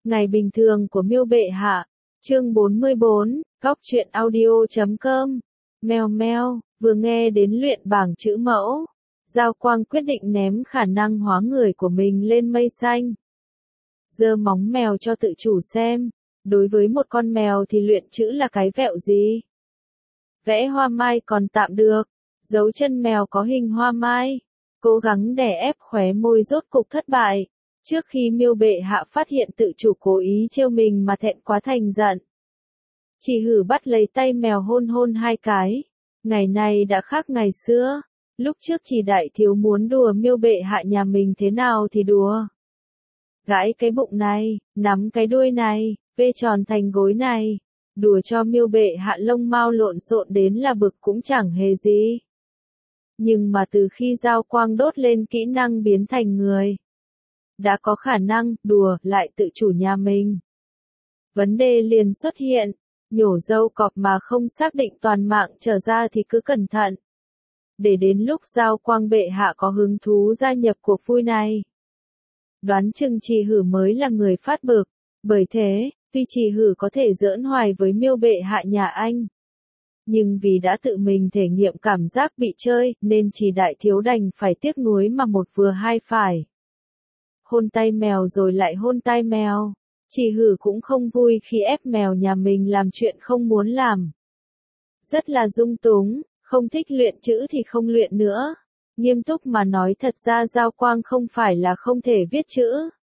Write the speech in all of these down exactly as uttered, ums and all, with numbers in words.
Ngày bình thường của Miêu bệ hạ. Chương bốn mươi bốn, Góc truyện audio chấm com. Mèo meo, vừa nghe đến luyện bảng chữ mẫu, Giao Quang quyết định ném khả năng hóa người của mình lên mây xanh. Giơ móng mèo cho tự chủ xem, đối với một con mèo thì luyện chữ là cái vẹo gì? Vẽ hoa mai còn tạm được, dấu chân mèo có hình hoa mai, cố gắng đè ép khóe môi rốt cục thất bại. Trước khi Miêu bệ hạ phát hiện tự chủ cố ý trêu mình mà thẹn quá thành giận. Chỉ hử bắt lấy tay mèo hôn hôn hai cái. Ngày này đã khác ngày xưa. Lúc trước chỉ đại thiếu muốn đùa Miêu bệ hạ nhà mình thế nào thì đùa. Gãi cái bụng này, nắm cái đuôi này, vê tròn thành gối này. Đùa cho Miêu bệ hạ lông mao lộn xộn đến là bực cũng chẳng hề gì. Nhưng mà từ khi Giao Quang đốt lên kỹ năng biến thành người, đã có khả năng đùa lại tự chủ nhà mình. Vấn đề liền xuất hiện, nhổ râu cọp mà không xác định toàn mạng trở ra thì cứ cẩn thận. Để đến lúc Giao Quang bệ hạ có hứng thú gia nhập cuộc vui này. Đoán chừng Trì Hử mới là người phát bực, bởi thế, tuy Trì Hử có thể giỡn hoài với Miêu bệ hạ nhà anh. Nhưng vì đã tự mình thể nghiệm cảm giác bị chơi, nên Trì đại thiếu đành phải tiếc nuối mà một vừa hai phải. Hôn tay mèo rồi lại hôn tay mèo. Trì Hử cũng không vui khi ép mèo nhà mình làm chuyện không muốn làm. Rất là dung túng, không thích luyện chữ thì không luyện nữa. Nghiêm túc mà nói thật ra Giao Quang không phải là không thể viết chữ.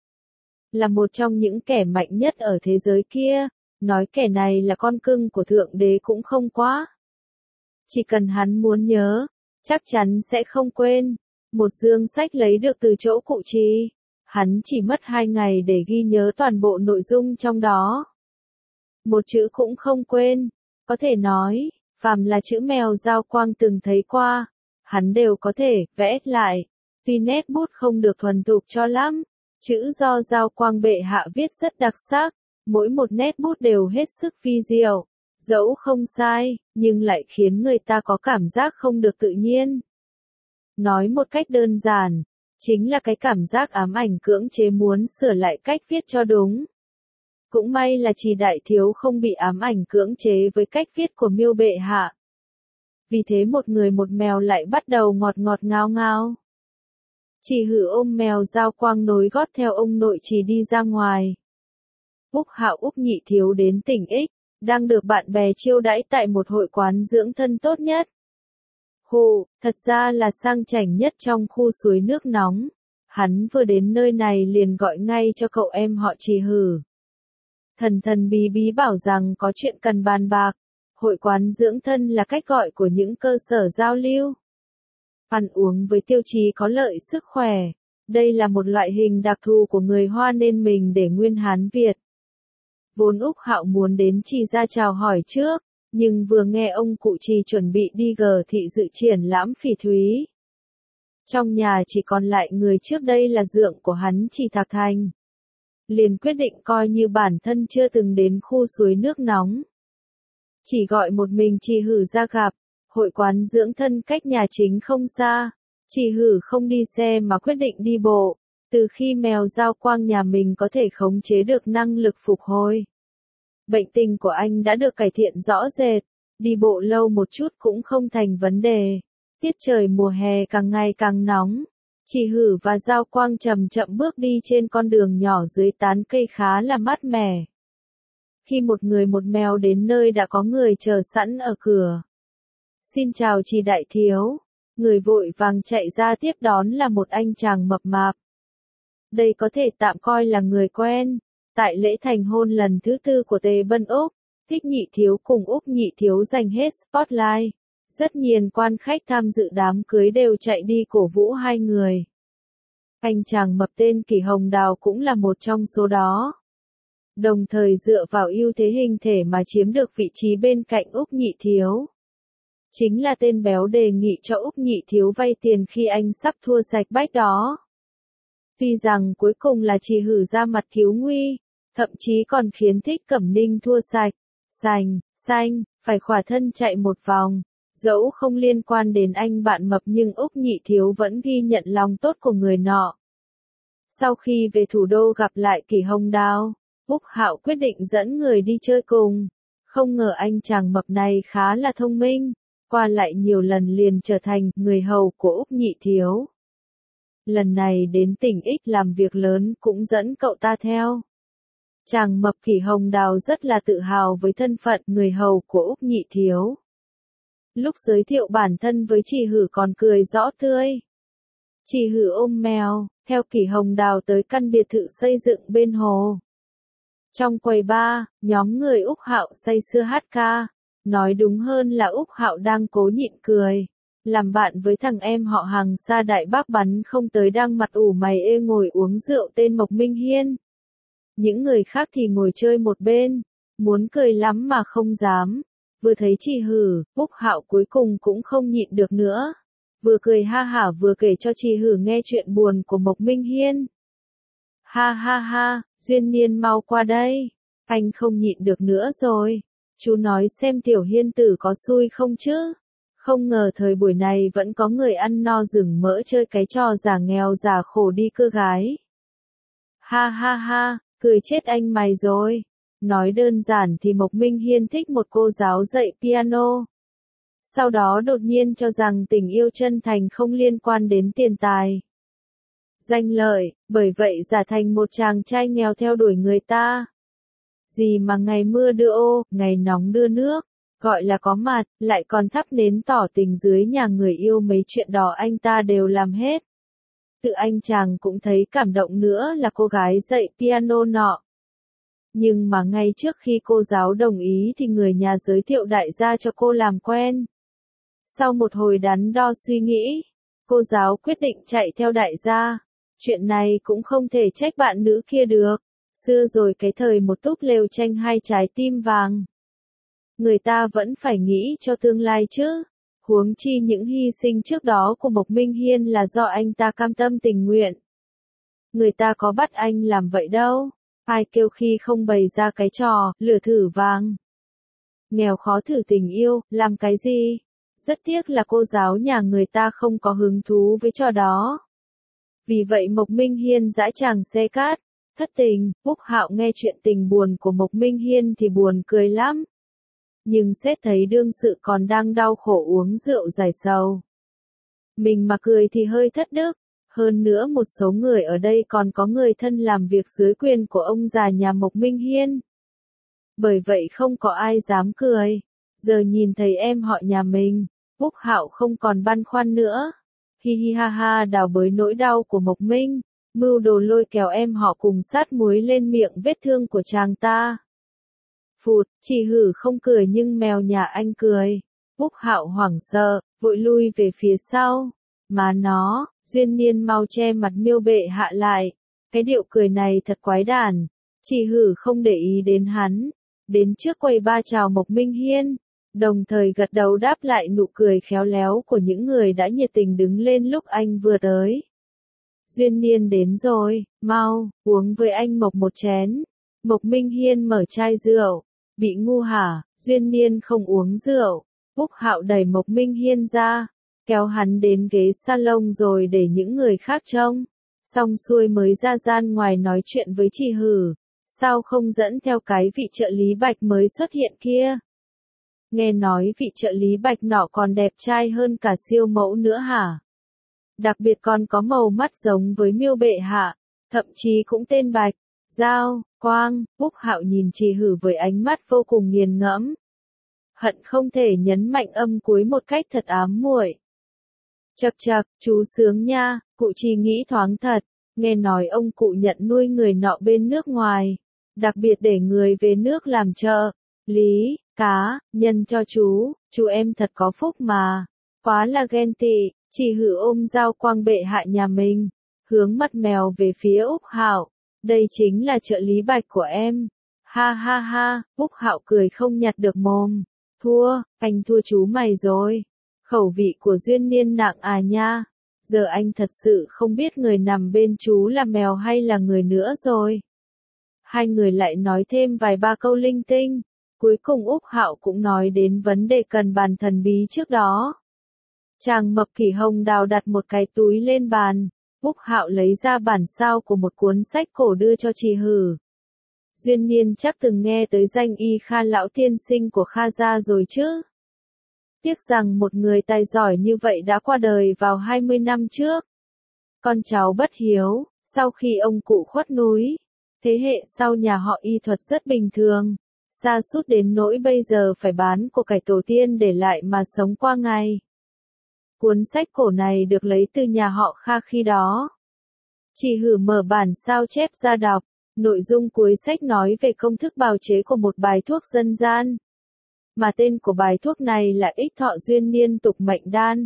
Là một trong những kẻ mạnh nhất ở thế giới kia, nói kẻ này là con cưng của Thượng Đế cũng không quá. Chỉ cần hắn muốn nhớ, chắc chắn sẽ không quên. Một dương sách lấy được từ chỗ cụ Trì. Hắn chỉ mất hai ngày để ghi nhớ toàn bộ nội dung trong đó. Một chữ cũng không quên. Có thể nói, phàm là chữ mèo Giao Quang từng thấy qua, hắn đều có thể vẽ lại. Tuy nét bút không được thuần thục cho lắm, chữ do Giao Quang bệ hạ viết rất đặc sắc, mỗi một nét bút đều hết sức phi diệu, dẫu không sai, nhưng lại khiến người ta có cảm giác không được tự nhiên. Nói một cách đơn giản, chính là cái cảm giác ám ảnh cưỡng chế muốn sửa lại cách viết cho đúng. Cũng may là Trì đại thiếu không bị ám ảnh cưỡng chế với cách viết của Miêu bệ hạ. Vì thế một người một mèo lại bắt đầu ngọt ngọt ngao ngao. Trì Hử ôm mèo Giao Quang nối gót theo ông nội Trì đi ra ngoài. Úc Hạo Úc Nhị thiếu đến tỉnh X, đang được bạn bè chiêu đãi tại một hội quán dưỡng thân tốt nhất. Khu, thật ra là sang chảnh nhất trong khu suối nước nóng. Hắn vừa đến nơi này liền gọi ngay cho cậu em họ Trì Hử. Thần thần bí bí bảo rằng có chuyện cần bàn bạc. Hội quán dưỡng thân là cách gọi của những cơ sở giao lưu. Ăn uống với tiêu chí có lợi sức khỏe. Đây là một loại hình đặc thù của người Hoa nên mình để nguyên Hán Việt. Vốn Úc Hạo muốn đến Trì ra chào hỏi trước. Nhưng vừa nghe ông cụ Trì chuẩn bị đi gờ thị dự triển lãm phỉ thúy. Trong nhà chỉ còn lại người trước đây là dượng của hắn Trì Thạc Thành. Liền quyết định coi như bản thân chưa từng đến khu suối nước nóng. Chỉ gọi một mình Trì Hử ra gặp, hội quán dưỡng thân cách nhà chính không xa. Trì Hử không đi xe mà quyết định đi bộ, từ khi mèo Giao Quang nhà mình có thể khống chế được năng lực phục hồi. Bệnh tình của anh đã được cải thiện rõ rệt, đi bộ lâu một chút cũng không thành vấn đề. Tiết trời mùa hè càng ngày càng nóng. Trì Hử và Giao Quang chậm chậm bước đi trên con đường nhỏ dưới tán cây khá là mát mẻ. Khi một người một mèo đến nơi đã có người chờ sẵn ở cửa. Xin chào Trì đại thiếu. Người vội vàng chạy ra tiếp đón là một anh chàng mập mạp. Đây có thể tạm coi là người quen. Tại lễ thành hôn lần thứ tư của Tề Bân Úc, Thích Nhị thiếu cùng Úc Nhị thiếu giành hết spotlight. Rất nhiều quan khách tham dự đám cưới đều chạy đi cổ vũ hai người. Anh chàng mập tên Kỷ Hồng Đào cũng là một trong số đó. Đồng thời dựa vào ưu thế hình thể mà chiếm được vị trí bên cạnh Úc Nhị thiếu. Chính là tên béo đề nghị cho Úc Nhị thiếu vay tiền khi anh sắp thua sạch bách đó. Tuy rằng cuối cùng là Trì Hử ra mặt cứu nguy, thậm chí còn khiến Thích Cẩm Ninh thua sạch, sành, xanh, phải khỏa thân chạy một vòng. Dẫu không liên quan đến anh bạn mập nhưng Úc Nhị thiếu vẫn ghi nhận lòng tốt của người nọ. Sau khi về thủ đô gặp lại Kỷ Hồng Đào, Úc Hạo quyết định dẫn người đi chơi cùng. Không ngờ anh chàng mập này khá là thông minh, qua lại nhiều lần liền trở thành người hầu của Úc Nhị Thiếu. Lần này đến tỉnh X làm việc lớn cũng dẫn cậu ta theo. Chàng mập Kỷ Hồng Đào rất là tự hào với thân phận người hầu của Úc Nhị Thiếu. Lúc giới thiệu bản thân với chị Hử còn cười rõ tươi. Chị Hử ôm mèo, theo Kỷ Hồng Đào tới căn biệt thự xây dựng bên hồ. Trong quầy bar, nhóm người Úc Hạo say sưa hát ca, nói đúng hơn là Úc Hạo đang cố nhịn cười. Làm bạn với thằng em họ hàng xa Đại Bác bắn không tới đang mặt ủ mày ê ngồi uống rượu tên Mộc Minh Hiên. Những người khác thì ngồi chơi một bên, muốn cười lắm mà không dám. Vừa thấy chị Hử, Úc Hạo cuối cùng cũng không nhịn được nữa. Vừa cười ha hả vừa kể cho chị Hử nghe chuyện buồn của Mộc Minh Hiên. Ha ha ha, Duyên Niên mau qua đây. Anh không nhịn được nữa rồi. Chú nói xem tiểu Hiên tử có xui không chứ. Không ngờ thời buổi này vẫn có người ăn no rừng mỡ chơi cái trò giả nghèo giả khổ đi cưa gái. Ha ha ha, cười chết anh mày rồi. Nói đơn giản thì Mộc Minh Hiên thích một cô giáo dạy piano. Sau đó đột nhiên cho rằng tình yêu chân thành không liên quan đến tiền tài, danh lợi, bởi vậy giả thành một chàng trai nghèo theo đuổi người ta. Gì mà ngày mưa đưa ô, ngày nóng đưa nước, gọi là có mặt, lại còn thắp nến tỏ tình dưới nhà người yêu, mấy chuyện đó anh ta đều làm hết. Tự anh chàng cũng thấy cảm động nữa là cô gái dạy piano nọ. Nhưng mà ngay trước khi cô giáo đồng ý thì người nhà giới thiệu đại gia cho cô làm quen. Sau một hồi đắn đo suy nghĩ, cô giáo quyết định chạy theo đại gia. Chuyện này cũng không thể trách bạn nữ kia được. Xưa rồi cái thời một túp lều tranh hai trái tim vàng. Người ta vẫn phải nghĩ cho tương lai chứ. Huống chi những hy sinh trước đó của Mộc Minh Hiên là do anh ta cam tâm tình nguyện. Người ta có bắt anh làm vậy đâu. Ai kêu khi không bày ra cái trò, lửa thử vàng. Nghèo khó thử tình yêu, làm cái gì? Rất tiếc là cô giáo nhà người ta không có hứng thú với trò đó. Vì vậy Mộc Minh Hiên dãi chàng xe cát, thất tình. Úc Hạo nghe chuyện tình buồn của Mộc Minh Hiên thì buồn cười lắm. Nhưng xét thấy đương sự còn đang đau khổ uống rượu giải sầu. Mình mà cười thì hơi thất đức. Hơn nữa một số người ở đây còn có người thân làm việc dưới quyền của ông già nhà Mộc Minh Hiên. Bởi vậy không có ai dám cười. Giờ nhìn thấy em họ nhà mình, Úc Hạo không còn băn khoăn nữa. Hi hi ha ha đào bới nỗi đau của Mộc Minh, mưu đồ lôi kéo em họ cùng sát muối lên miệng vết thương của chàng ta. Phụt, chị Hử không cười nhưng mèo nhà anh cười. Úc Hạo hoảng sợ, vội lui về phía sau. Má nó, Duyên Niên mau che mặt Miêu Bệ Hạ lại. Cái điệu cười này thật quái đản. Chị Hử không để ý đến hắn. Đến trước quầy ba chào Mộc Minh Hiên. Đồng thời gật đầu đáp lại nụ cười khéo léo của những người đã nhiệt tình đứng lên lúc anh vừa tới. Duyên Niên đến rồi, mau, uống với anh Mộc một chén. Mộc Minh Hiên mở chai rượu. Bị ngu hả, Duyên Niên không uống rượu. Úc Hạo đẩy Mộc Minh Hiên ra, kéo hắn đến ghế salon rồi để những người khác trông. Xong xuôi mới ra gian ngoài nói chuyện với chị Hử. Sao không dẫn theo cái vị trợ lý Bạch mới xuất hiện kia? Nghe nói vị trợ lý Bạch nọ còn đẹp trai hơn cả siêu mẫu nữa hả? Đặc biệt còn có màu mắt giống với Miêu Bệ Hạ, thậm chí cũng tên Bạch, Giao, Quang. Úc Hạo nhìn chị Hử với ánh mắt vô cùng nghiền ngẫm. Hận không thể nhấn mạnh âm cuối một cách thật ám muội. Chậc chậc, chú sướng nha, cụ Trì nghĩ thoáng thật, nghe nói ông cụ nhận nuôi người nọ bên nước ngoài, đặc biệt để người về nước làm trợ lý, cá, nhân cho chú, chú em thật có phúc mà, quá là ghen tị. Chị Hử ôm Giao Quang Bệ Hạ nhà mình, hướng mắt mèo về phía Úc Hạo, đây chính là trợ lý Bạch của em. Ha ha ha, Úc Hạo cười không nhặt được mồm. Thua, anh thua chú mày rồi. Khẩu vị của Duyên Niên nặng à nha. Giờ anh thật sự không biết người nằm bên chú là mèo hay là người nữa rồi. Hai người lại nói thêm vài ba câu linh tinh. Cuối cùng Úc Hạo cũng nói đến vấn đề cần bàn thần bí trước đó. Chàng mập Kỷ Hồng Đào đặt một cái túi lên bàn. Úc Hạo lấy ra bản sao của một cuốn sách cổ đưa cho chị Hử. Duyên Niên chắc từng nghe tới danh Y Kha lão tiên sinh của Kha gia rồi chứ. Tiếc rằng một người tài giỏi như vậy đã qua đời vào hai mươi năm trước. Con cháu bất hiếu, sau khi ông cụ khuất núi, thế hệ sau nhà họ y thuật rất bình thường, sa sút đến nỗi bây giờ phải bán của cải tổ tiên để lại mà sống qua ngày. Cuốn sách cổ này được lấy từ nhà họ Kha khi đó. Chị Hử mở bản sao chép ra đọc, nội dung cuối sách nói về công thức bào chế của một bài thuốc dân gian. Mà tên của bài thuốc này là ích thọ duyên niên tục mệnh đan.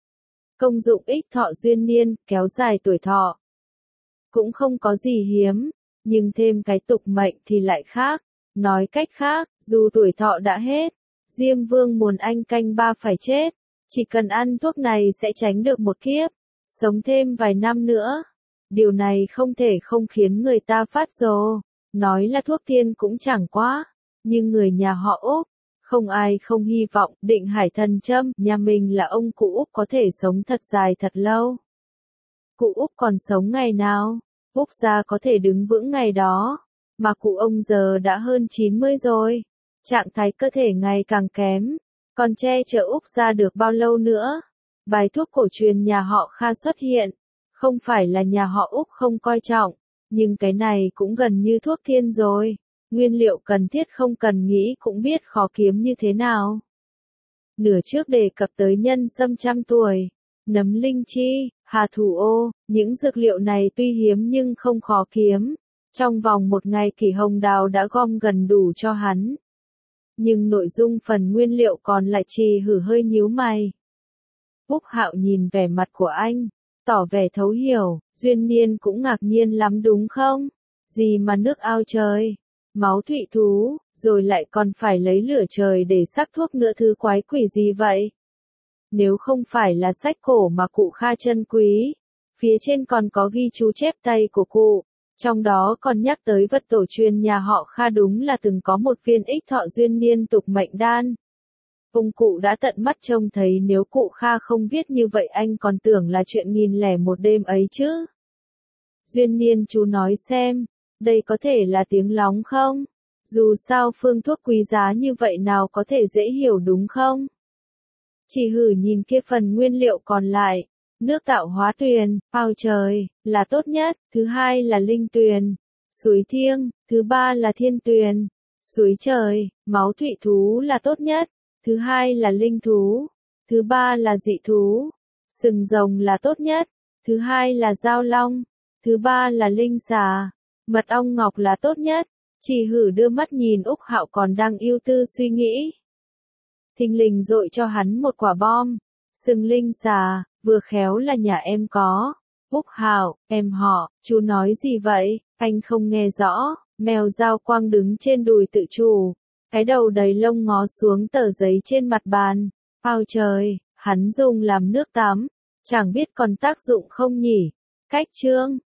Công dụng ích thọ duyên niên, kéo dài tuổi thọ. Cũng không có gì hiếm, nhưng thêm cái tục mệnh thì lại khác. Nói cách khác, dù tuổi thọ đã hết, Diêm Vương muốn anh canh ba phải chết, chỉ cần ăn thuốc này sẽ tránh được một kiếp, sống thêm vài năm nữa. Điều này không thể không khiến người ta phát rồ, nói là thuốc tiên cũng chẳng quá, nhưng người nhà họ Úc, không ai không hy vọng Định Hải Thần Châm nhà mình là ông cụ Úc có thể sống thật dài thật lâu. Cụ Úc còn sống ngày nào, Úc gia có thể đứng vững ngày đó, mà cụ ông giờ đã hơn chín mươi rồi, trạng thái cơ thể ngày càng kém, còn che chở Úc gia được bao lâu nữa. Bài thuốc cổ truyền nhà họ Kha xuất hiện, không phải là nhà họ Úc không coi trọng, nhưng cái này cũng gần như thuốc thiên rồi. Nguyên liệu cần thiết không cần nghĩ cũng biết khó kiếm như thế nào. Nửa trước đề cập tới nhân sâm trăm tuổi, nấm linh chi, hà thủ ô, những dược liệu này tuy hiếm nhưng không khó kiếm. Trong vòng một ngày Kỷ Hồng Đào đã gom gần đủ cho hắn. Nhưng nội dung phần nguyên liệu còn lại Trì Hử hơi nhíu mày. Úc Hạo nhìn vẻ mặt của anh, tỏ vẻ thấu hiểu, Duyên Niên cũng ngạc nhiên lắm đúng không? Gì mà nước ao trời, máu thụy thú, rồi lại còn phải lấy lửa trời để sắc thuốc nữa, thứ quái quỷ gì vậy? Nếu không phải là sách cổ mà cụ Kha trân quý, phía trên còn có ghi chú chép tay của cụ, trong đó còn nhắc tới vật tổ truyền nhà họ Kha đúng là từng có một viên ích thọ duyên niên tục mệnh đan. Ông cụ đã tận mắt trông thấy, nếu cụ Kha không viết như vậy anh còn tưởng là chuyện nghìn lẻ một đêm ấy chứ. Duyên Niên chú nói xem, đây có thể là tiếng lóng không? Dù sao phương thuốc quý giá như vậy nào có thể dễ hiểu đúng không? Chỉ Hử nhìn kia phần nguyên liệu còn lại, nước tạo hóa tuyền, ao trời, là tốt nhất, thứ hai là linh tuyền, suối thiêng, thứ ba là thiên tuyền, suối trời, máu thụy thú là tốt nhất, thứ hai là linh thú, thứ ba là dị thú, sừng rồng là tốt nhất, thứ hai là dao long, thứ ba là linh xà, mật ong ngọc là tốt nhất. Chỉ Hử đưa mắt nhìn Úc Hạo còn đang ưu tư suy nghĩ. Thình lình dội cho hắn một quả bom. Sừng linh xà, vừa khéo là nhà em có. Úc Hạo, em họ, chú nói gì vậy? Anh không nghe rõ. Mèo Giao Quang đứng trên đùi tự chủ, cái đầu đầy lông ngó xuống tờ giấy trên mặt bàn. Ao trời, hắn dùng làm nước tắm, chẳng biết còn tác dụng không nhỉ? Cách chương